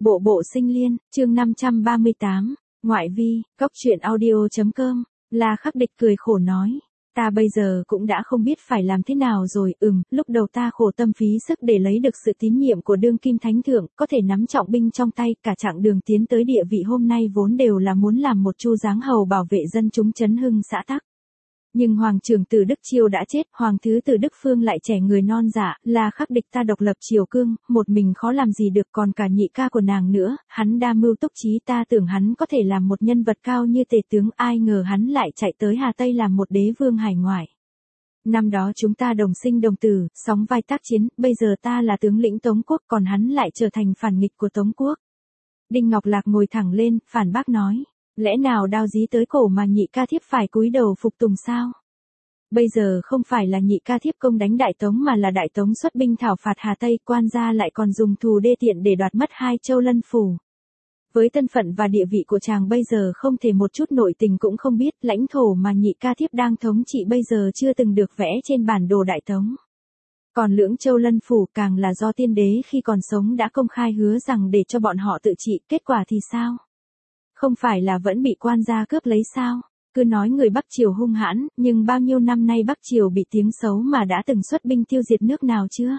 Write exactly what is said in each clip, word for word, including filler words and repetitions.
Bộ bộ sinh liên, chương năm trăm ba mươi tám, ngoại vi, góc truyện audio.com, La Khắc Địch cười khổ nói. Ta bây giờ cũng đã không biết phải làm thế nào rồi, ừm, lúc đầu ta khổ tâm phí sức để lấy được sự tín nhiệm của đương kim thánh thượng, có thể nắm trọng binh trong tay, cả chặng đường tiến tới địa vị hôm nay vốn đều là muốn làm một chu giáng hầu bảo vệ dân chúng Trấn Hưng xã Tắc. Nhưng Hoàng trưởng tử Đức Chiêu đã chết, Hoàng thứ tử Đức Phương lại trẻ người non dạ, La Khắc Địch ta độc lập triều cương, một mình khó làm gì được, còn cả nhị ca của nàng nữa, hắn đa mưu túc trí, ta tưởng hắn có thể làm một nhân vật cao như tề tướng, ai ngờ hắn lại chạy tới Hà Tây làm một đế vương hải ngoại. Năm đó chúng ta đồng sinh đồng tử, sóng vai tác chiến, bây giờ ta là tướng lĩnh Tống quốc, còn hắn lại trở thành phản nghịch của Tống quốc. Đinh Ngọc Lạc ngồi thẳng lên, phản bác nói. Lẽ nào đao dí tới cổ mà nhị ca thiếp phải cúi đầu phục tùng sao? Bây giờ không phải là nhị ca thiếp công đánh Đại Tống mà là Đại Tống xuất binh thảo phạt Hà Tây, quan gia lại còn dùng thù đê tiện để đoạt mất hai châu lân phủ. Với thân phận và địa vị của chàng bây giờ không thể một chút nội tình cũng không biết, lãnh thổ mà nhị ca thiếp đang thống trị bây giờ chưa từng được vẽ trên bản đồ Đại Tống. Còn lưỡng châu lân phủ càng là do tiên đế khi còn sống đã công khai hứa rằng để cho bọn họ tự trị, kết quả thì sao? Không phải là vẫn bị quan gia cướp lấy sao? Cứ nói người Bắc Triều hung hãn, nhưng bao nhiêu năm nay Bắc Triều bị tiếng xấu mà đã từng xuất binh tiêu diệt nước nào chưa?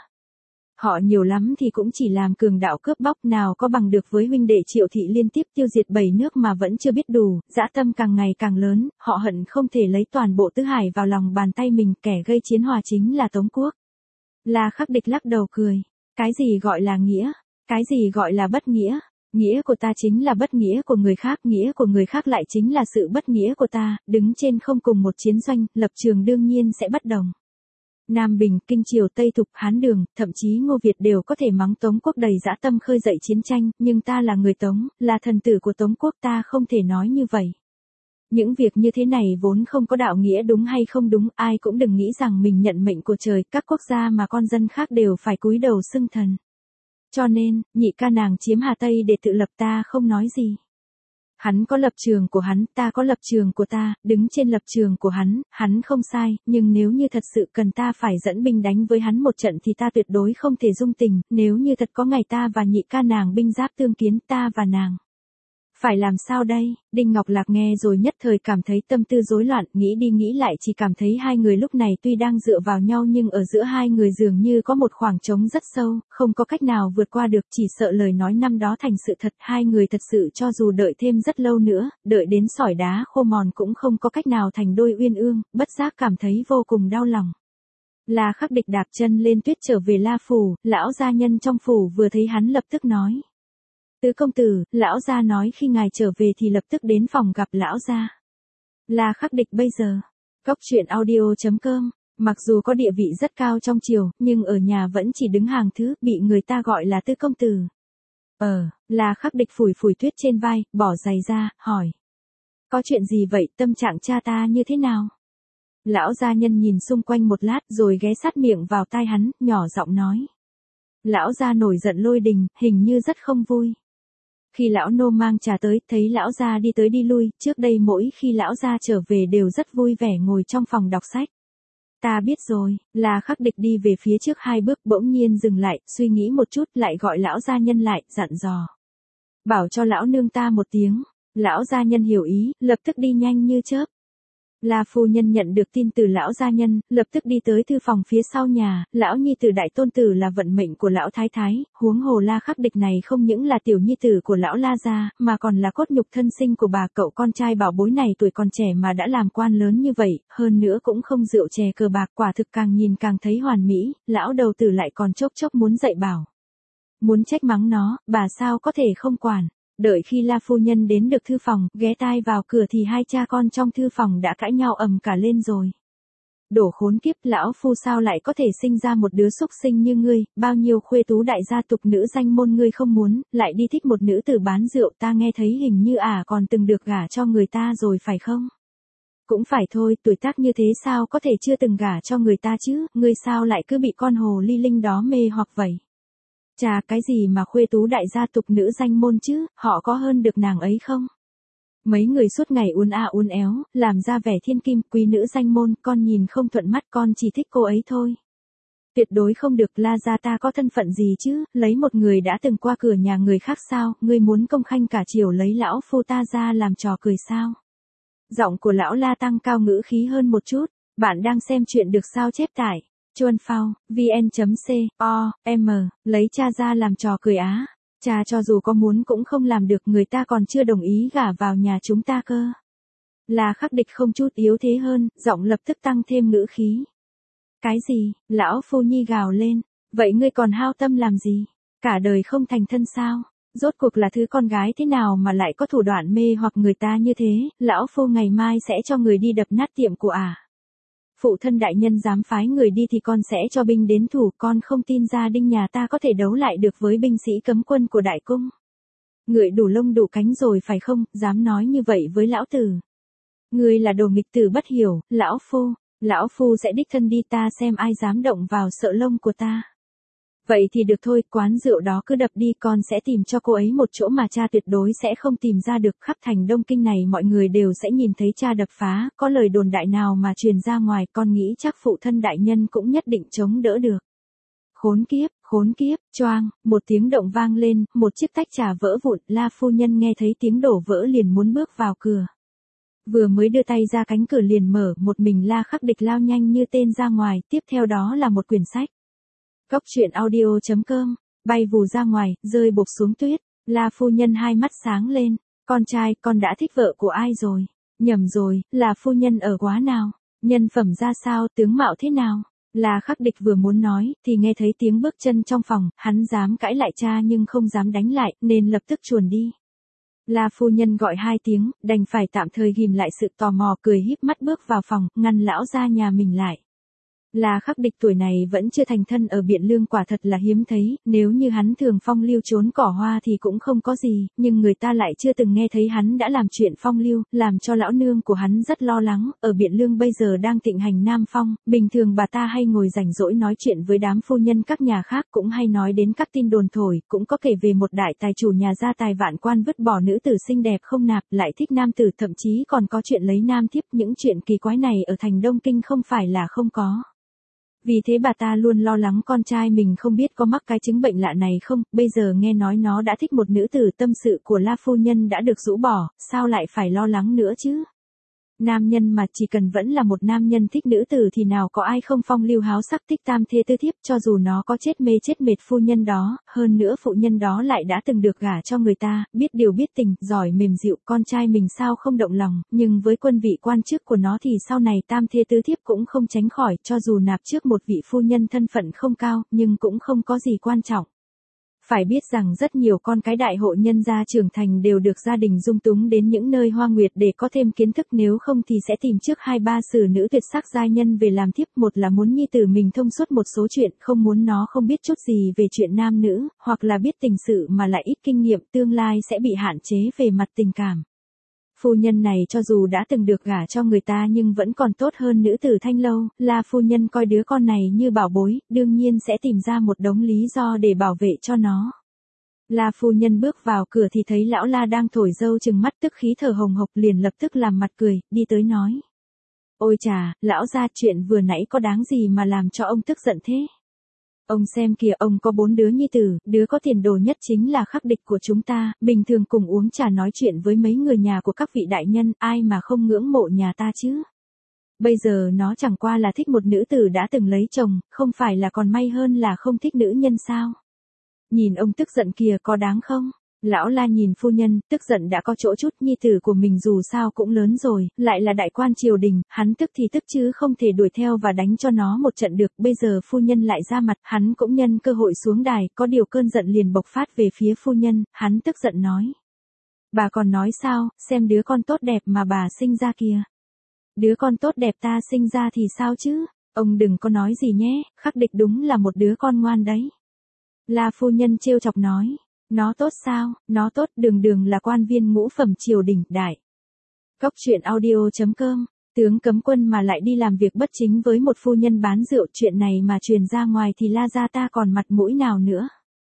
Họ nhiều lắm thì cũng chỉ làm cường đạo cướp bóc, nào có bằng được với huynh đệ Triệu Thị liên tiếp tiêu diệt bảy nước mà vẫn chưa biết đủ, dã tâm càng ngày càng lớn, họ hận không thể lấy toàn bộ Tứ Hải vào lòng bàn tay mình, kẻ gây chiến hòa chính là Tống quốc. La Khắc Địch lắc đầu cười. Cái gì gọi là nghĩa? Cái gì gọi là bất nghĩa? Nghĩa của ta chính là bất nghĩa của người khác, nghĩa của người khác lại chính là sự bất nghĩa của ta, đứng trên không cùng một chiến doanh, lập trường đương nhiên sẽ bất đồng. Nam Bình, Kinh Triều, Tây Thục, Hán Đường, thậm chí Ngô Việt đều có thể mắng Tống quốc đầy dã tâm khơi dậy chiến tranh, nhưng ta là người Tống, là thần tử của Tống quốc, ta không thể nói như vậy. Những việc như thế này vốn không có đạo nghĩa đúng hay không đúng, ai cũng đừng nghĩ rằng mình nhận mệnh của trời, các quốc gia mà con dân khác đều phải cúi đầu xưng thần. Cho nên, nhị ca nàng chiếm Hà Tây để tự lập, ta không nói gì. Hắn có lập trường của hắn, ta có lập trường của ta, đứng trên lập trường của hắn, hắn không sai, nhưng nếu như thật sự cần ta phải dẫn binh đánh với hắn một trận thì ta tuyệt đối không thể dung tình, nếu như thật có ngày ta và nhị ca nàng binh giáp tương kiến, ta và nàng. Phải làm sao đây? Đinh Ngọc Lạc nghe rồi nhất thời cảm thấy tâm tư rối loạn, nghĩ đi nghĩ lại chỉ cảm thấy hai người lúc này tuy đang dựa vào nhau nhưng ở giữa hai người dường như có một khoảng trống rất sâu, không có cách nào vượt qua được, chỉ sợ lời nói năm đó thành sự thật, hai người thật sự cho dù đợi thêm rất lâu nữa, đợi đến sỏi đá khô mòn cũng không có cách nào thành đôi uyên ương, bất giác cảm thấy vô cùng đau lòng. La Khắc Địch đạp chân lên tuyết trở về La phủ, lão gia nhân trong phủ vừa thấy hắn lập tức nói. Tứ công tử, lão gia nói khi ngài trở về thì lập tức đến phòng gặp lão gia. La Khắc Địch bây giờ. Góc truyện audio.com, mặc dù có địa vị rất cao trong triều, nhưng ở nhà vẫn chỉ đứng hàng thứ, bị người ta gọi là tứ công tử. Ờ, La Khắc Địch phủi phủi tuyết trên vai, bỏ giày ra, hỏi. Có chuyện gì vậy, tâm trạng cha ta như thế nào? Lão gia nhân nhìn xung quanh một lát rồi ghé sát miệng vào tai hắn, nhỏ giọng nói. Lão gia nổi giận lôi đình, hình như rất không vui. Khi lão nô mang trà tới, thấy lão gia đi tới đi lui, trước đây mỗi khi lão gia trở về đều rất vui vẻ ngồi trong phòng đọc sách. Ta biết rồi, La Khắc Địch đi về phía trước hai bước bỗng nhiên dừng lại, suy nghĩ một chút lại gọi lão gia nhân lại, dặn dò. Bảo cho lão nương ta một tiếng, lão gia nhân hiểu ý, lập tức đi nhanh như chớp. La phu nhân nhận được tin từ lão gia nhân, lập tức đi tới thư phòng phía sau nhà, lão nhi tử đại tôn tử là vận mệnh của lão thái thái, huống hồ La Khắc Địch này không những là tiểu nhi tử của lão La gia, mà còn là cốt nhục thân sinh của bà, cậu con trai bảo bối này tuổi còn trẻ mà đã làm quan lớn như vậy, hơn nữa cũng không rượu chè cờ bạc, quả thực càng nhìn càng thấy hoàn mỹ, lão đầu tử lại còn chốc chốc muốn dạy bảo. Muốn trách mắng nó, bà sao có thể không quản. Đợi khi La phu nhân đến được thư phòng, ghé tai vào cửa thì hai cha con trong thư phòng đã cãi nhau ầm cả lên rồi. Đổ khốn kiếp, lão phu sao lại có thể sinh ra một đứa xúc sinh như ngươi, bao nhiêu khuê tú đại gia tục nữ danh môn ngươi không muốn, lại đi thích một nữ tử bán rượu, ta nghe thấy hình như à còn từng được gả cho người ta rồi phải không? Cũng phải thôi, tuổi tác như thế sao có thể chưa từng gả cho người ta chứ, ngươi sao lại cứ bị con hồ ly linh đó mê hoặc vậy? Chà, cái gì mà khuê tú đại gia tục nữ danh môn chứ, họ có hơn được nàng ấy không? Mấy người suốt ngày uốn a uốn éo, làm ra vẻ thiên kim, quý nữ danh môn, con nhìn không thuận mắt, con chỉ thích cô ấy thôi. Tuyệt đối không được, La gia ta có thân phận gì chứ, lấy một người đã từng qua cửa nhà người khác sao, ngươi muốn công khanh cả triều lấy lão phu ta ra làm trò cười sao? Giọng của lão La tăng cao ngữ khí hơn một chút, bạn đang xem chuyện được sao chép tải. Chuan phao, vn.co.m, lấy cha ra làm trò cười á. Cha cho dù có muốn cũng không làm được, người ta còn chưa đồng ý gả vào nhà chúng ta cơ. Là Khắc Địch không chút yếu thế hơn, giọng lập tức tăng thêm ngữ khí. Cái gì, lão phu nhi gào lên, vậy ngươi còn hao tâm làm gì? Cả đời không thành thân sao? Rốt cuộc là thứ con gái thế nào mà lại có thủ đoạn mê hoặc người ta như thế, lão phu ngày mai sẽ cho người đi đập nát tiệm của ả. À. Phụ thân đại nhân dám phái người đi thì con sẽ cho binh đến thủ, con không tin gia đình nhà ta có thể đấu lại được với binh sĩ cấm quân của đại cung. Người đủ lông đủ cánh rồi phải không, dám nói như vậy với lão tử. Người là đồ nghịch tử bất hiểu, lão phu, lão phu sẽ đích thân đi, ta xem ai dám động vào sợ lông của ta. Vậy thì được thôi, quán rượu đó cứ đập đi, con sẽ tìm cho cô ấy một chỗ mà cha tuyệt đối sẽ không tìm ra được, khắp thành Đông Kinh này mọi người đều sẽ nhìn thấy cha đập phá, có lời đồn đại nào mà truyền ra ngoài, con nghĩ chắc phụ thân đại nhân cũng nhất định chống đỡ được. Khốn kiếp, khốn kiếp, choang, một tiếng động vang lên, một chiếc tách trà vỡ vụn, La phu nhân nghe thấy tiếng đổ vỡ liền muốn bước vào cửa. Vừa mới đưa tay ra cánh cửa liền mở, một mình La Khắc Địch lao nhanh như tên ra ngoài, tiếp theo đó là một quyển sách. Cốc truyện audio chấm com, bay vù ra ngoài, rơi bột xuống tuyết, La phu nhân hai mắt sáng lên, con trai, con đã thích vợ của ai rồi? Nhầm rồi, là phu nhân ở quá nào? Nhân phẩm ra sao, tướng mạo thế nào? La Khắc Địch vừa muốn nói, thì nghe thấy tiếng bước chân trong phòng, hắn dám cãi lại cha nhưng không dám đánh lại, nên lập tức chuồn đi. La phu nhân gọi hai tiếng, đành phải tạm thời ghim lại sự tò mò, cười híp mắt bước vào phòng, ngăn lão gia nhà mình lại. La Khắc Địch tuổi này vẫn chưa thành thân ở Biện Lương quả thật là hiếm thấy, nếu như hắn thường phong lưu trốn cỏ hoa thì cũng không có gì, nhưng người ta lại chưa từng nghe thấy hắn đã làm chuyện phong lưu, làm cho lão nương của hắn rất lo lắng, ở Biện Lương bây giờ đang thịnh hành Nam Phong, bình thường bà ta hay ngồi rảnh rỗi nói chuyện với đám phu nhân các nhà khác, cũng hay nói đến các tin đồn thổi, cũng có kể về một đại tài chủ nhà gia tài vạn quan vứt bỏ nữ tử xinh đẹp không nạp, lại thích nam tử, thậm chí còn có chuyện lấy nam thiếp, những chuyện kỳ quái này ở thành Đông Kinh không phải là không có. Vì thế bà ta luôn lo lắng con trai mình không biết có mắc cái chứng bệnh lạ này không, bây giờ nghe nói nó đã thích một nữ tử, tâm sự của La phu nhân đã được rũ bỏ, sao lại phải lo lắng nữa chứ? Nam nhân mà chỉ cần vẫn là một nam nhân thích nữ tử thì nào có ai không phong lưu háo sắc thích tam thê tư thiếp, cho dù nó có chết mê chết mệt phu nhân đó, hơn nữa phụ nhân đó lại đã từng được gả cho người ta, biết điều biết tình, giỏi mềm dịu, con trai mình sao không động lòng, nhưng với quân vị quan chức của nó thì sau này tam thê tư thiếp cũng không tránh khỏi, cho dù nạp trước một vị phu nhân thân phận không cao, nhưng cũng không có gì quan trọng. Phải biết rằng rất nhiều con cái đại hộ nhân gia trưởng thành đều được gia đình dung túng đến những nơi hoa nguyệt để có thêm kiến thức, nếu không thì sẽ tìm trước hai ba xử nữ tuyệt sắc giai nhân về làm thiếp, một là muốn nhi tử mình thông suốt một số chuyện, không muốn nó không biết chút gì về chuyện nam nữ, hoặc là biết tình sự mà lại ít kinh nghiệm, tương lai sẽ bị hạn chế về mặt tình cảm. Phu nhân này cho dù đã từng được gả cho người ta nhưng vẫn còn tốt hơn nữ tử thanh lâu, La phu nhân coi đứa con này như bảo bối, đương nhiên sẽ tìm ra một đống lý do để bảo vệ cho nó. La phu nhân bước vào cửa thì thấy lão La đang thổi dâu chừng mắt tức khí thở hồng hộc, liền lập tức làm mặt cười, đi tới nói. Ôi chà, lão gia, chuyện vừa nãy có đáng gì mà làm cho ông tức giận thế? Ông xem kìa, ông có bốn đứa nhi tử, đứa có tiền đồ nhất chính là Khắc Địch của chúng ta, bình thường cùng uống trà nói chuyện với mấy người nhà của các vị đại nhân, ai mà không ngưỡng mộ nhà ta chứ. Bây giờ nó chẳng qua là thích một nữ tử đã từng lấy chồng, không phải là còn may hơn là không thích nữ nhân sao? Nhìn ông tức giận kìa, có đáng không? Lão La nhìn phu nhân, tức giận đã có chỗ chút, nhi tử của mình dù sao cũng lớn rồi, lại là đại quan triều đình, hắn tức thì tức chứ không thể đuổi theo và đánh cho nó một trận được, bây giờ phu nhân lại ra mặt, hắn cũng nhân cơ hội xuống đài, có điều cơn giận liền bộc phát về phía phu nhân, hắn tức giận nói. Bà còn nói sao, xem đứa con tốt đẹp mà bà sinh ra kìa. Đứa con tốt đẹp ta sinh ra thì sao chứ, ông đừng có nói gì nhé, Khắc Địch đúng là một đứa con ngoan đấy. La phu nhân trêu chọc nói. Nó tốt sao, nó tốt, đường đường là quan viên ngũ phẩm triều đình, đại. Cốc truyện audio chấm com, tướng cấm quân mà lại đi làm việc bất chính với một phu nhân bán rượu, chuyện này mà truyền ra ngoài thì La gia ta còn mặt mũi nào nữa.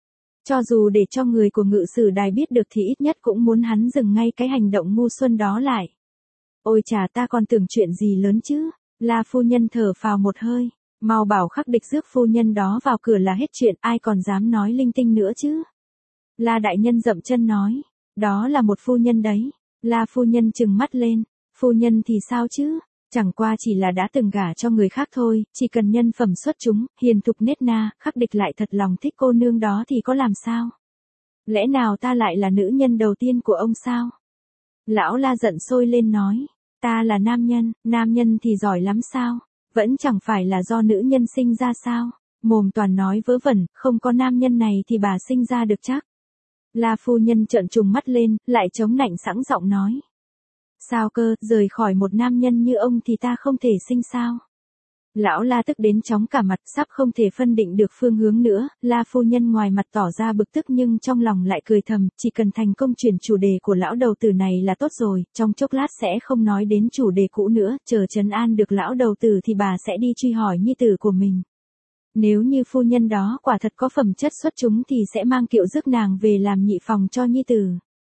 Cho dù để cho người của ngự sử đài biết được thì ít nhất cũng muốn hắn dừng ngay cái hành động ngu xuân đó lại. Ôi chà, ta còn tưởng chuyện gì lớn chứ, La phu nhân thở phào một hơi. Mau bảo Khắc Địch rước phu nhân đó vào cửa là hết chuyện, ai còn dám nói linh tinh nữa chứ. La đại nhân dậm chân nói, đó là một phu nhân đấy. La phu nhân trừng mắt lên, phu nhân thì sao chứ, chẳng qua chỉ là đã từng gả cho người khác thôi, chỉ cần nhân phẩm xuất chúng, hiền thục nết na, Khắc Địch lại thật lòng thích cô nương đó thì có làm sao? Lẽ nào ta lại là nữ nhân đầu tiên của ông sao? Lão La giận sôi lên nói, ta là nam nhân, nam nhân thì giỏi lắm sao? Vẫn chẳng phải là do nữ nhân sinh ra sao? Mồm toàn nói vớ vẩn, không có nam nhân này thì bà sinh ra được chắc. La phu nhân trợn trùng mắt lên, lại chống nạnh sẵn giọng nói. Sao cơ, rời khỏi một nam nhân như ông thì ta không thể sinh sao? Lão La tức đến chóng cả mặt, sắp không thể phân định được phương hướng nữa. La phu nhân ngoài mặt tỏ ra bực tức nhưng trong lòng lại cười thầm, chỉ cần thành công chuyển chủ đề của lão đầu tử này là tốt rồi, trong chốc lát sẽ không nói đến chủ đề cũ nữa, chờ trấn an được lão đầu tử thì bà sẽ đi truy hỏi nhi tử của mình. Nếu như phu nhân đó quả thật có phẩm chất xuất chúng thì sẽ mang kiệu rước nàng về làm nhị phòng cho nhi tử.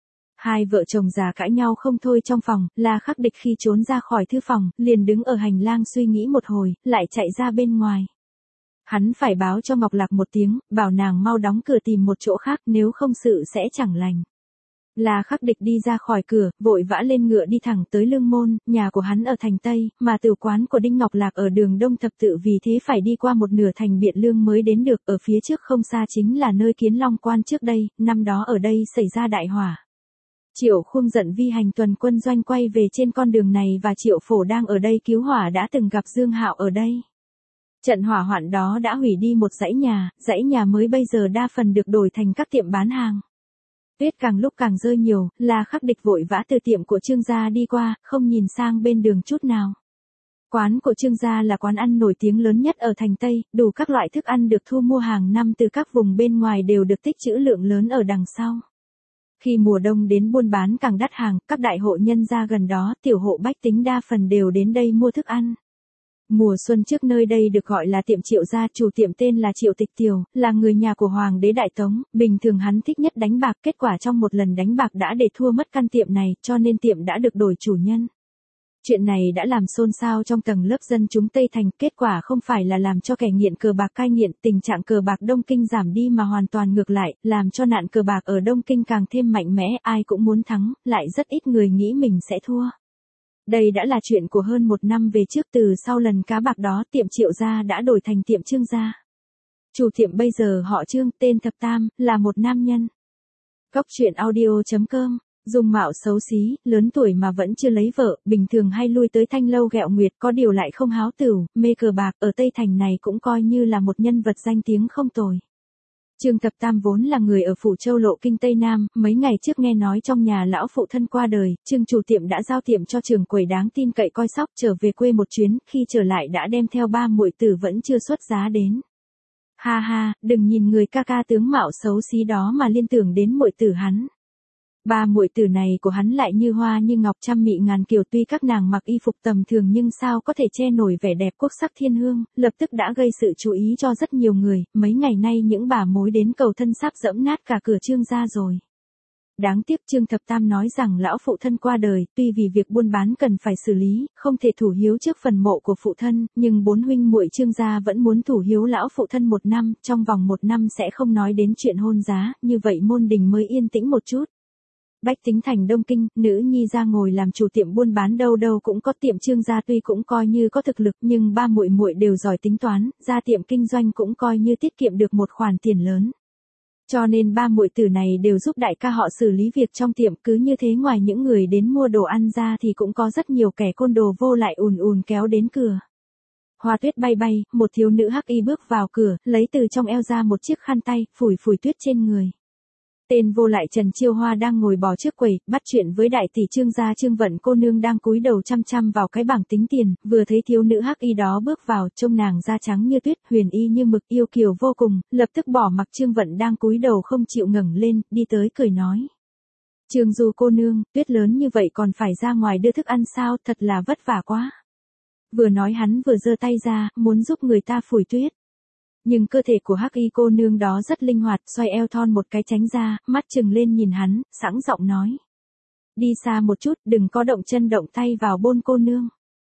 Hai vợ chồng già cãi nhau không thôi trong phòng, La Khắc Địch khi trốn ra khỏi thư phòng, liền đứng ở hành lang suy nghĩ một hồi, lại chạy ra bên ngoài. Hắn phải báo cho Ngọc Lạc một tiếng, bảo nàng mau đóng cửa tìm một chỗ khác, nếu không sự sẽ chẳng lành. La Khắc Địch đi ra khỏi cửa, vội vã lên ngựa đi thẳng tới Lương Môn, nhà của hắn ở thành Tây, mà tử quán của Đinh Ngọc Lạc ở đường Đông Thập Tự, vì thế phải đi qua một nửa thành Biện Lương mới đến được, ở phía trước không xa chính là nơi Kiến Long Quan trước đây, năm đó ở đây xảy ra đại hỏa. Triệu Khung giận vi hành tuần quân doanh quay về trên con đường này và Triệu Phổ đang ở đây cứu hỏa đã từng gặp Dương Hạo ở đây. Trận hỏa hoạn đó đã hủy đi một dãy nhà, dãy nhà mới bây giờ đa phần được đổi thành các tiệm bán hàng. Tuyết càng lúc càng rơi nhiều, La Khắc Địch vội vã từ tiệm của Trương gia đi qua, không nhìn sang bên đường chút nào. Quán của Trương gia là quán ăn nổi tiếng lớn nhất ở thành Tây, đủ các loại thức ăn được thu mua hàng năm từ các vùng bên ngoài đều được tích trữ lượng lớn ở đằng sau. Khi mùa đông đến buôn bán càng đắt hàng, các đại hộ nhân gia gần đó, tiểu hộ bách tính đa phần đều đến đây mua thức ăn. Mùa xuân trước nơi đây được gọi là tiệm Triệu gia, chủ tiệm tên là Triệu Tịch Tiều, là người nhà của Hoàng đế Đại Tống, bình thường hắn thích nhất đánh bạc, kết quả trong một lần đánh bạc đã để thua mất căn tiệm này, cho nên tiệm đã được đổi chủ nhân. Chuyện này đã làm xôn xao trong tầng lớp dân chúng Tây Thành, kết quả không phải là làm cho kẻ nghiện cờ bạc cai nghiện, tình trạng cờ bạc Đông Kinh giảm đi mà hoàn toàn ngược lại, làm cho nạn cờ bạc ở Đông Kinh càng thêm mạnh mẽ, ai cũng muốn thắng, lại rất ít người nghĩ mình sẽ thua. Đây đã là chuyện của hơn một năm về trước, từ sau lần cá bạc đó tiệm Triệu gia đã đổi thành tiệm Trương gia. Chủ tiệm bây giờ họ Trương, tên Thập Tam, là một nam nhân. Cóc truyện audio chấm com, dung mạo xấu xí, lớn tuổi mà vẫn chưa lấy vợ, bình thường hay lui tới thanh lâu ghẹo nguyệt, có điều lại không háo tửu, mê cờ bạc, ở Tây Thành này cũng coi như là một nhân vật danh tiếng không tồi. Trương Thập Tam vốn là người ở Phủ Châu Lộ Kinh Tây Nam, mấy ngày trước nghe nói trong nhà lão phụ thân qua đời, Trương chủ tiệm đã giao tiệm cho trưởng quầy đáng tin cậy coi sóc, trở về quê một chuyến, khi trở lại đã đem theo ba muội tử vẫn chưa xuất giá đến. Ha ha, đừng nhìn người ca ca tướng mạo xấu xí đó mà liên tưởng đến muội tử hắn. Ba muội tử này của hắn lại như hoa như ngọc, trăm mị ngàn kiều, tuy các nàng mặc y phục tầm thường nhưng sao có thể che nổi vẻ đẹp quốc sắc thiên hương, lập tức đã gây sự chú ý cho rất nhiều người, mấy ngày nay những bà mối đến cầu thân sắp dẫm nát cả cửa Trương gia rồi. Đáng tiếc Trương Thập Tam nói rằng lão phụ thân qua đời, tuy vì việc buôn bán cần phải xử lý, không thể thủ hiếu trước phần mộ của phụ thân, nhưng bốn huynh muội Trương gia vẫn muốn thủ hiếu lão phụ thân một năm, trong vòng một năm sẽ không nói đến chuyện hôn giá, như vậy môn đình mới yên tĩnh một chút. Bách tính thành Đông Kinh, nữ nhi ra ngồi làm chủ tiệm buôn bán đâu đâu cũng có, tiệm Trương gia tuy cũng coi như có thực lực nhưng ba muội muội đều giỏi tính toán, ra tiệm kinh doanh cũng coi như tiết kiệm được một khoản tiền lớn. Cho nên ba muội tử này đều giúp đại ca họ xử lý việc trong tiệm, cứ như thế ngoài những người đến mua đồ ăn ra thì cũng có rất nhiều kẻ côn đồ vô lại ùn ùn kéo đến cửa. Hoa tuyết bay bay, một thiếu nữ hắc y bước vào cửa, lấy từ trong eo ra một chiếc khăn tay, phủi phủi tuyết trên người. Tên vô lại Trần Chiêu Hoa đang ngồi bò trước quầy, bắt chuyện với đại tỷ Trương gia Trương Vận cô nương đang cúi đầu chăm chăm vào cái bảng tính tiền, vừa thấy thiếu nữ hắc y đó bước vào, trông nàng da trắng như tuyết, huyền y như mực, yêu kiều vô cùng, lập tức bỏ mặc Trương Vận đang cúi đầu không chịu ngẩng lên, đi tới cười nói: "Trương Du cô nương, tuyết lớn như vậy còn phải ra ngoài đưa thức ăn sao, thật là vất vả quá." Vừa nói hắn vừa giơ tay ra, muốn giúp người ta phủi tuyết. Nhưng cơ thể của hắc y cô nương đó rất linh hoạt, xoay eo thon một cái tránh ra, mắt trừng lên nhìn hắn, sẵn giọng nói: "Đi xa một chút, đừng có động chân động tay vào bôn cô nương."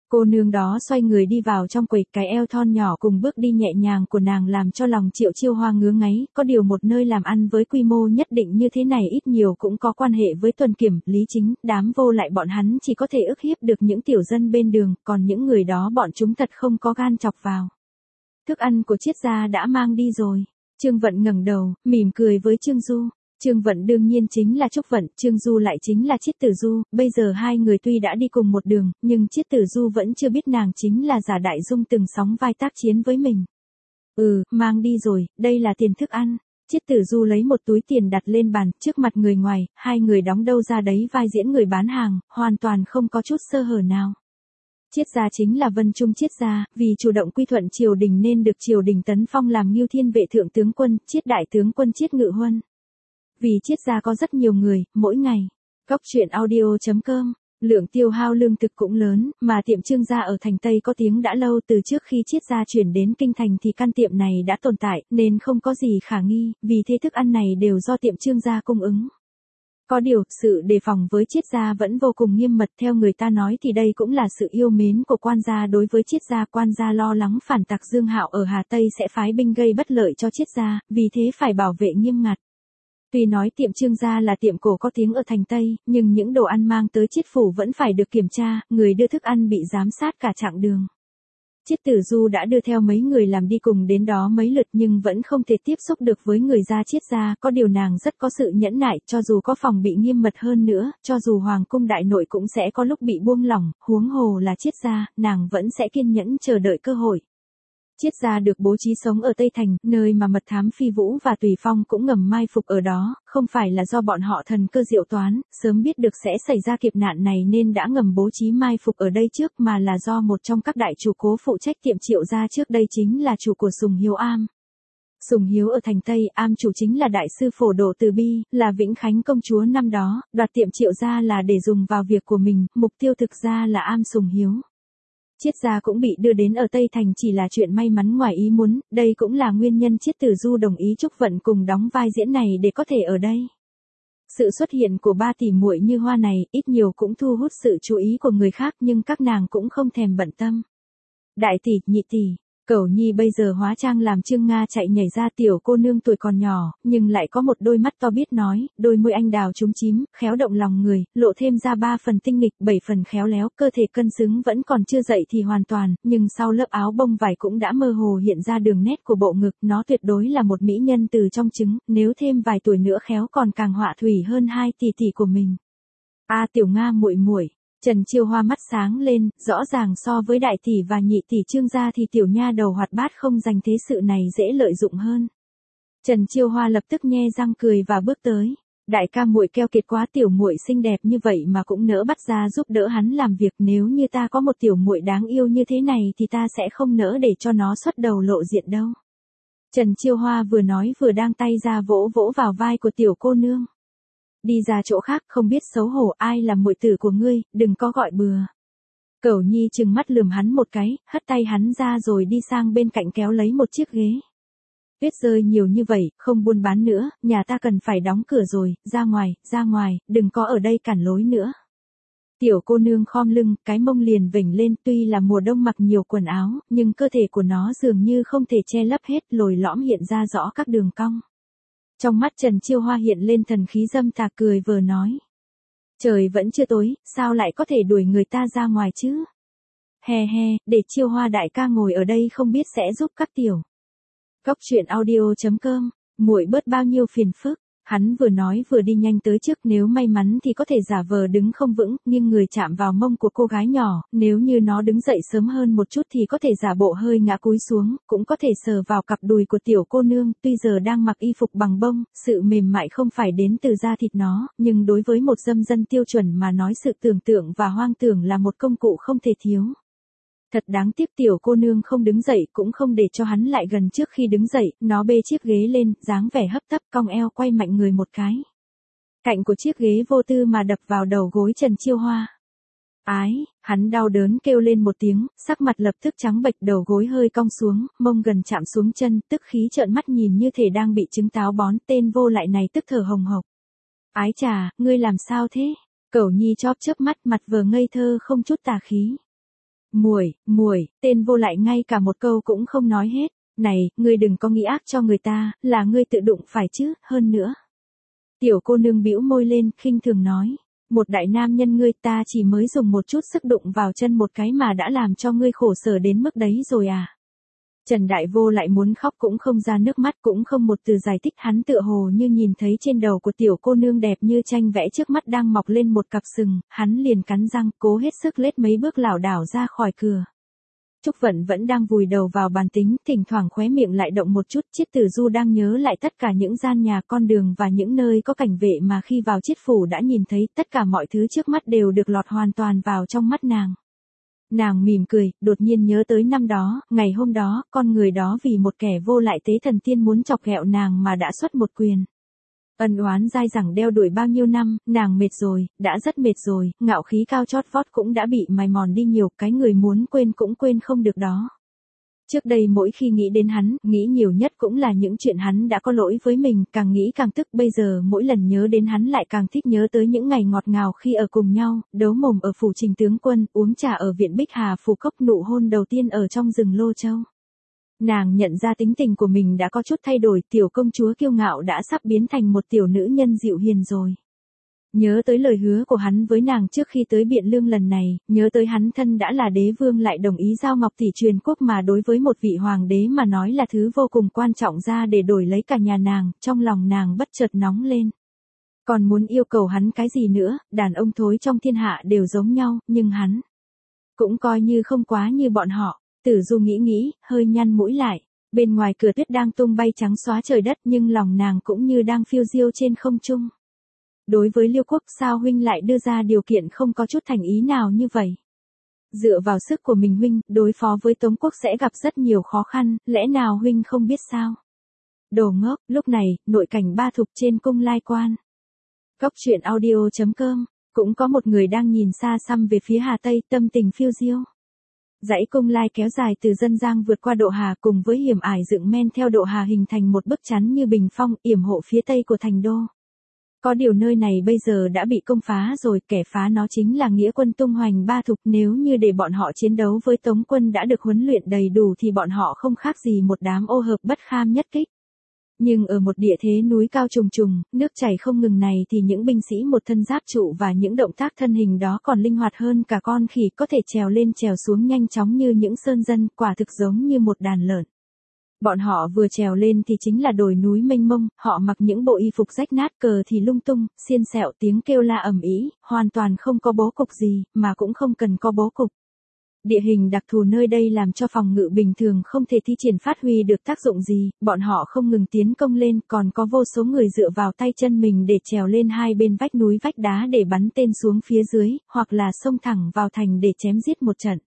Cô nương đó xoay người đi vào trong quầy, cái eo thon nhỏ cùng bước đi nhẹ nhàng của nàng làm cho lòng Triệu Chiêu Hoa ngứa ngáy, có điều một nơi làm ăn với quy mô nhất định như thế này ít nhiều cũng có quan hệ với Tuần Kiểm, Lý Chính, đám vô lại bọn hắn chỉ có thể ức hiếp được những tiểu dân bên đường, còn những người đó bọn chúng thật không có gan chọc vào. Thức ăn của Triết gia đã mang đi rồi. Trương Vận ngẩng đầu, mỉm cười với Trương Du. Trương Vận đương nhiên chính là Trúc Vận, Trương Du lại chính là Triết Tử Du, bây giờ hai người tuy đã đi cùng một đường, nhưng Triết Tử Du vẫn chưa biết nàng chính là Giả Đại Dung từng sóng vai tác chiến với mình. Ừ, mang đi rồi, đây là tiền thức ăn. Triết Tử Du lấy một túi tiền đặt lên bàn, trước mặt người ngoài, hai người đóng đâu ra đấy vai diễn người bán hàng, hoàn toàn không có chút sơ hở nào. Triết gia chính là Vân Trung Triết gia, vì chủ động quy thuận triều đình nên được triều đình tấn phong làm Ngưu Thiên Vệ thượng tướng quân, Triết đại tướng quân Triết Ngự Huân. Vì Triết gia có rất nhiều người, mỗi ngày. Cóc truyện audio chấm com, lượng tiêu hao lương thực cũng lớn, mà tiệm Trương gia ở thành Tây có tiếng đã lâu, từ trước khi Triết gia chuyển đến kinh thành thì căn tiệm này đã tồn tại, nên không có gì khả nghi, vì thế thức ăn này đều do tiệm Trương gia cung ứng. Có điều, sự đề phòng với Triết gia vẫn vô cùng nghiêm mật, theo người ta nói thì đây cũng là sự yêu mến của quan gia đối với Triết gia, quan gia lo lắng phản tặc Dương Hạo ở Hà Tây sẽ phái binh gây bất lợi cho Triết gia, vì thế phải bảo vệ nghiêm ngặt. Tuy nói tiệm Trương gia là tiệm cổ có tiếng ở thành Tây, nhưng những đồ ăn mang tới Triết phủ vẫn phải được kiểm tra, người đưa thức ăn bị giám sát cả chặng đường. Triết Tử Du đã đưa theo mấy người làm đi cùng đến đó mấy lượt nhưng vẫn không thể tiếp xúc được với người gia Triết gia, có điều nàng rất có sự nhẫn nại, cho dù có phòng bị nghiêm mật hơn nữa, cho dù hoàng cung đại nội cũng sẽ có lúc bị buông lỏng, huống hồ là Triết gia, nàng vẫn sẽ kiên nhẫn chờ đợi cơ hội. Triết gia được bố trí sống ở Tây Thành, nơi mà mật thám Phi Vũ và Tùy Phong cũng ngầm mai phục ở đó, không phải là do bọn họ thần cơ diệu toán, sớm biết được sẽ xảy ra kiếp nạn này nên đã ngầm bố trí mai phục ở đây trước, mà là do một trong các đại chủ cố phụ trách tiệm Triệu gia trước đây chính là chủ của Sùng Hiếu Am. Sùng Hiếu ở thành Tây, Am chủ chính là đại sư Phổ Độ Từ Bi, là Vĩnh Khánh công chúa năm đó, đoạt tiệm Triệu gia là để dùng vào việc của mình, mục tiêu thực ra là Am Sùng Hiếu. Triết gia cũng bị đưa đến ở Tây Thành chỉ là chuyện may mắn ngoài ý muốn, đây cũng là nguyên nhân Triết Tử Du đồng ý Trúc Vận cùng đóng vai diễn này để có thể ở đây. Sự xuất hiện của ba tỷ muội như hoa này, ít nhiều cũng thu hút sự chú ý của người khác nhưng các nàng cũng không thèm bận tâm. Đại tỷ, nhị tỷ, Cẩu Nhi bây giờ hóa trang làm Trương Nga chạy nhảy ra, tiểu cô nương tuổi còn nhỏ, nhưng lại có một đôi mắt to biết nói, đôi môi anh đào trúng chím, khéo động lòng người, lộ thêm ra ba phần tinh nghịch, bảy phần khéo léo, cơ thể cân xứng vẫn còn chưa dậy thì hoàn toàn, nhưng sau lớp áo bông vải cũng đã mơ hồ hiện ra đường nét của bộ ngực, nó tuyệt đối là một mỹ nhân từ trong trứng, nếu thêm vài tuổi nữa khéo còn càng họa thủy hơn hai tỷ tỷ của mình. A à, tiểu Nga muội muội. Trần Chiêu Hoa mắt sáng lên, rõ ràng so với đại tỷ và nhị tỷ Trương gia thì tiểu nha đầu hoạt bát không dành thế sự này dễ lợi dụng hơn. Trần Chiêu Hoa lập tức nhe răng cười và bước tới. Đại ca muội keo kiệt quá, tiểu muội xinh đẹp như vậy mà cũng nỡ bắt ra giúp đỡ hắn làm việc, nếu như ta có một tiểu muội đáng yêu như thế này thì ta sẽ không nỡ để cho nó xuất đầu lộ diện đâu. Trần Chiêu Hoa vừa nói vừa đang tay ra vỗ vỗ vào vai của tiểu cô nương. Đi ra chỗ khác, không biết xấu hổ, ai là muội tử của ngươi, đừng có gọi bừa. Cẩu Nhi trừng mắt lườm hắn một cái, hất tay hắn ra rồi đi sang bên cạnh kéo lấy một chiếc ghế. Tuyết rơi nhiều như vậy, không buôn bán nữa, nhà ta cần phải đóng cửa rồi, ra ngoài, ra ngoài, đừng có ở đây cản lối nữa. Tiểu cô nương khom lưng, cái mông liền vểnh lên, tuy là mùa đông mặc nhiều quần áo, nhưng cơ thể của nó dường như không thể che lấp hết, lồi lõm hiện ra rõ các đường cong. Trong mắt Trần Chiêu Hoa hiện lên thần khí dâm tà, cười vờ nói. Trời vẫn chưa tối, sao lại có thể đuổi người ta ra ngoài chứ? He he, để Chiêu Hoa đại ca ngồi ở đây không biết sẽ giúp các tiểu. Cóc truyện audio chấm com, muội bớt bao nhiêu phiền phức. Hắn vừa nói vừa đi nhanh tới trước, nếu may mắn thì có thể giả vờ đứng không vững, nhưng người chạm vào mông của cô gái nhỏ, nếu như nó đứng dậy sớm hơn một chút thì có thể giả bộ hơi ngã cúi xuống, cũng có thể sờ vào cặp đùi của tiểu cô nương, tuy giờ đang mặc y phục bằng bông, sự mềm mại không phải đến từ da thịt nó, nhưng đối với một dâm dân tiêu chuẩn mà nói sự tưởng tượng và hoang tưởng là một công cụ không thể thiếu. Thật đáng tiếc tiểu cô nương không đứng dậy, cũng không để cho hắn lại gần, trước khi đứng dậy, nó bê chiếc ghế lên, dáng vẻ hấp tấp, cong eo quay mạnh người một cái. Cạnh của chiếc ghế vô tư mà đập vào đầu gối Trần Chiêu Hoa. Ái, hắn đau đớn kêu lên một tiếng, sắc mặt lập tức trắng bệch, đầu gối hơi cong xuống, mông gần chạm xuống chân, tức khí trợn mắt nhìn như thể đang bị trứng táo bón, tên vô lại này tức thở hồng hộc. Ái chà, ngươi làm sao thế? Cẩu Nhi chóp chớp mắt, mặt vờ ngây thơ không chút tà khí. Muội, muội, tên vô lại ngay cả một câu cũng không nói hết. Này, ngươi đừng có nghĩ ác cho người ta, là ngươi tự đụng phải chứ, hơn nữa. Tiểu cô nương bĩu môi lên, khinh thường nói. Một đại nam nhân ngươi, ta chỉ mới dùng một chút sức đụng vào chân một cái mà đã làm cho ngươi khổ sở đến mức đấy rồi à. Trần Đại Vô lại muốn khóc cũng không ra nước mắt, cũng không một từ giải thích, hắn tựa hồ như nhìn thấy trên đầu của tiểu cô nương đẹp như tranh vẽ trước mắt đang mọc lên một cặp sừng, hắn liền cắn răng, cố hết sức lết mấy bước lảo đảo ra khỏi cửa. Trúc Vận vẫn đang vùi đầu vào bàn tính, thỉnh thoảng khóe miệng lại động một chút. Chiết Tử Du đang nhớ lại tất cả những gian nhà, con đường và những nơi có cảnh vệ mà khi vào Chiết phủ đã nhìn thấy, tất cả mọi thứ trước mắt đều được lọt hoàn toàn vào trong mắt nàng. Nàng mỉm cười, đột nhiên nhớ tới năm đó, ngày hôm đó, con người đó vì một kẻ vô lại tế thần tiên muốn chọc ghẹo nàng mà đã xuất một quyền. Ân oán dai dẳng đeo đuổi bao nhiêu năm, nàng mệt rồi, đã rất mệt rồi, ngạo khí cao chót vót cũng đã bị mài mòn đi nhiều, cái người muốn quên cũng quên không được đó. Trước đây mỗi khi nghĩ đến hắn, nghĩ nhiều nhất cũng là những chuyện hắn đã có lỗi với mình, càng nghĩ càng tức, bây giờ mỗi lần nhớ đến hắn lại càng thích nhớ tới những ngày ngọt ngào khi ở cùng nhau, đấu mồm ở phủ Trình tướng quân, uống trà ở viện Bích Hà phủ cốc, nụ hôn đầu tiên ở trong rừng Lô Châu. Nàng nhận ra tính tình của mình đã có chút thay đổi, tiểu công chúa kiêu ngạo đã sắp biến thành một tiểu nữ nhân dịu hiền rồi. Nhớ tới lời hứa của hắn với nàng trước khi tới Biện Lương lần này, nhớ tới hắn thân đã là đế vương lại đồng ý giao ngọc tỷ truyền quốc mà đối với một vị hoàng đế mà nói là thứ vô cùng quan trọng ra để đổi lấy cả nhà nàng, trong lòng nàng bất chợt nóng lên. Còn muốn yêu cầu hắn cái gì nữa, đàn ông thối trong thiên hạ đều giống nhau, nhưng hắn cũng coi như không quá như bọn họ. Tử Du nghĩ nghĩ, hơi nhăn mũi lại. Bên ngoài cửa tuyết đang tung bay trắng xóa trời đất, nhưng lòng nàng cũng như đang phiêu diêu trên không trung. Đối với Liêu Quốc, sao huynh lại đưa ra điều kiện không có chút thành ý nào như vậy? Dựa vào sức của mình huynh, đối phó với Tống Quốc sẽ gặp rất nhiều khó khăn, lẽ nào huynh không biết sao? Đồ ngốc. Lúc này, nội cảnh Ba Thục trên cung Lai Quan. Góc truyện audio chấm com, cũng có một người đang nhìn xa xăm về phía Hà Tây, tâm tình phiêu diêu. Dãy cung Lai kéo dài từ Dân Giang vượt qua Độ Hà cùng với hiểm ải dựng men theo Độ Hà hình thành một bức chắn như bình phong, yểm hộ phía tây của thành đô. Có điều nơi này bây giờ đã bị công phá rồi, kẻ phá nó chính là nghĩa quân tung hoành Ba Thục, nếu như để bọn họ chiến đấu với Tống quân đã được huấn luyện đầy đủ thì bọn họ không khác gì một đám ô hợp bất kham nhất kích. Nhưng ở một địa thế núi cao trùng trùng, nước chảy không ngừng này thì những binh sĩ một thân giáp trụ và những động tác thân hình đó còn linh hoạt hơn cả con khỉ, có thể trèo lên trèo xuống nhanh chóng như những sơn dân, quả thực giống như một đàn lợn. Bọn họ vừa trèo lên thì chính là đồi núi mênh mông, họ mặc những bộ y phục rách nát, cờ thì lung tung, xiên xẹo, tiếng kêu la ầm ĩ, hoàn toàn không có bố cục gì, mà cũng không cần có bố cục. Địa hình đặc thù nơi đây làm cho phòng ngự bình thường không thể thi triển phát huy được tác dụng gì, bọn họ không ngừng tiến công lên, còn có vô số người dựa vào tay chân mình để trèo lên hai bên vách núi vách đá để bắn tên xuống phía dưới, hoặc là xông thẳng vào thành để chém giết một trận.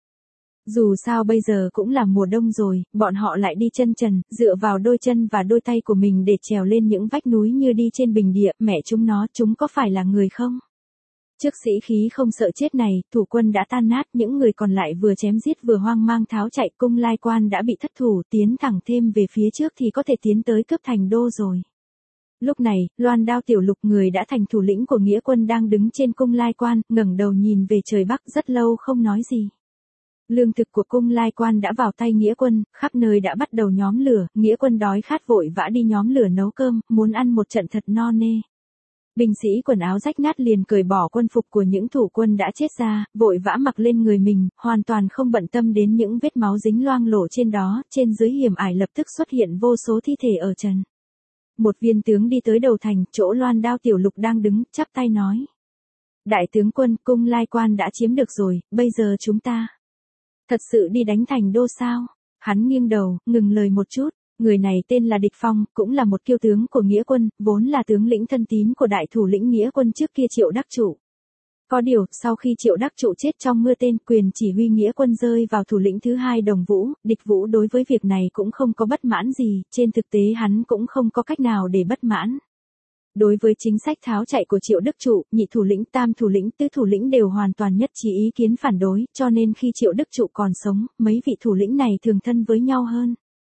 Dù sao bây giờ cũng là mùa đông rồi, bọn họ lại đi chân trần, dựa vào đôi chân và đôi tay của mình để trèo lên những vách núi như đi trên bình địa, mẹ chúng nó, chúng có phải là người không? Trước sĩ khí không sợ chết này, thủ quân đã tan nát, những người còn lại vừa chém giết vừa hoang mang tháo chạy, cung Lai Quan đã bị thất thủ, tiến thẳng thêm về phía trước thì có thể tiến tới cướp thành đô rồi. Lúc này, Loan Đao Tiểu Lục, người đã thành thủ lĩnh của nghĩa quân, đang đứng trên cung Lai Quan, ngẩng đầu nhìn về trời Bắc, rất lâu không nói gì. Lương thực của cung Lai Quan đã vào tay nghĩa quân, khắp nơi đã bắt đầu nhóm lửa, nghĩa quân đói khát vội vã đi nhóm lửa nấu cơm, muốn ăn một trận thật no nê. Binh sĩ quần áo rách nát liền cởi bỏ quân phục của những thủ quân đã chết ra, vội vã mặc lên người mình, hoàn toàn không bận tâm đến những vết máu dính loang lổ trên đó, trên dưới hiểm ải lập tức xuất hiện vô số thi thể ở trần. Một viên tướng đi tới đầu thành, chỗ Loan Đao Tiểu Lục đang đứng, chắp tay nói. Đại tướng quân, cung Lai Quan đã chiếm được rồi, bây giờ chúng ta thật sự đi đánh thành đô sao? Hắn nghiêng đầu, ngừng lời một chút. Người này tên là Địch Phong, cũng là một kiêu tướng của nghĩa quân, vốn là tướng lĩnh thân tín của đại thủ lĩnh nghĩa quân trước kia Triệu Đắc Trụ. Có điều, sau khi Triệu Đắc Trụ chết trong mưa tên, quyền chỉ huy nghĩa quân rơi vào thủ lĩnh thứ hai Đồng Vũ, Địch Vũ đối với việc này cũng không có bất mãn gì, trên thực tế hắn cũng không có cách nào để bất mãn. Đối với chính sách tháo chạy của Triệu Đức Trụ, nhị thủ lĩnh, tam thủ lĩnh, tứ thủ lĩnh đều hoàn toàn nhất trí ý kiến phản đối, cho nên khi Triệu Đức Trụ còn sống, mấy vị thủ lĩnh này thường thân với nhau hơn.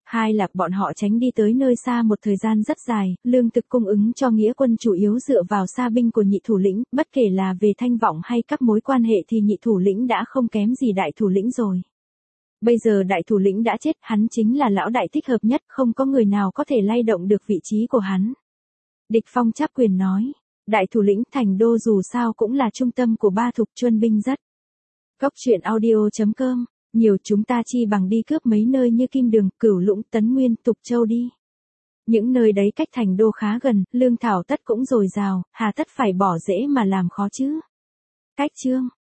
Hai là bọn họ tránh đi tới nơi xa một thời gian rất dài, lương thực cung ứng cho nghĩa quân chủ yếu dựa vào xa binh của nhị thủ lĩnh, bất kể là về thanh vọng hay các mối quan hệ thì nhị thủ lĩnh đã không kém gì đại thủ lĩnh rồi. Bây giờ đại thủ lĩnh đã chết, hắn chính là lão đại thích hợp nhất, không có người nào có thể lay động được vị trí của hắn. Địch Phong chắp quyền nói, đại thủ lĩnh thành đô dù sao cũng là trung tâm của ba thục chuân binh rất. Cốc truyện audio chấm com, nhiều chúng ta chi bằng đi cướp mấy nơi như Kim Đường, Cửu Lũng, Tấn Nguyên, Tục Châu đi. Những nơi đấy cách thành đô khá gần, lương thảo tất cũng dồi dào, hà tất phải bỏ dễ mà làm khó chứ. Cách chương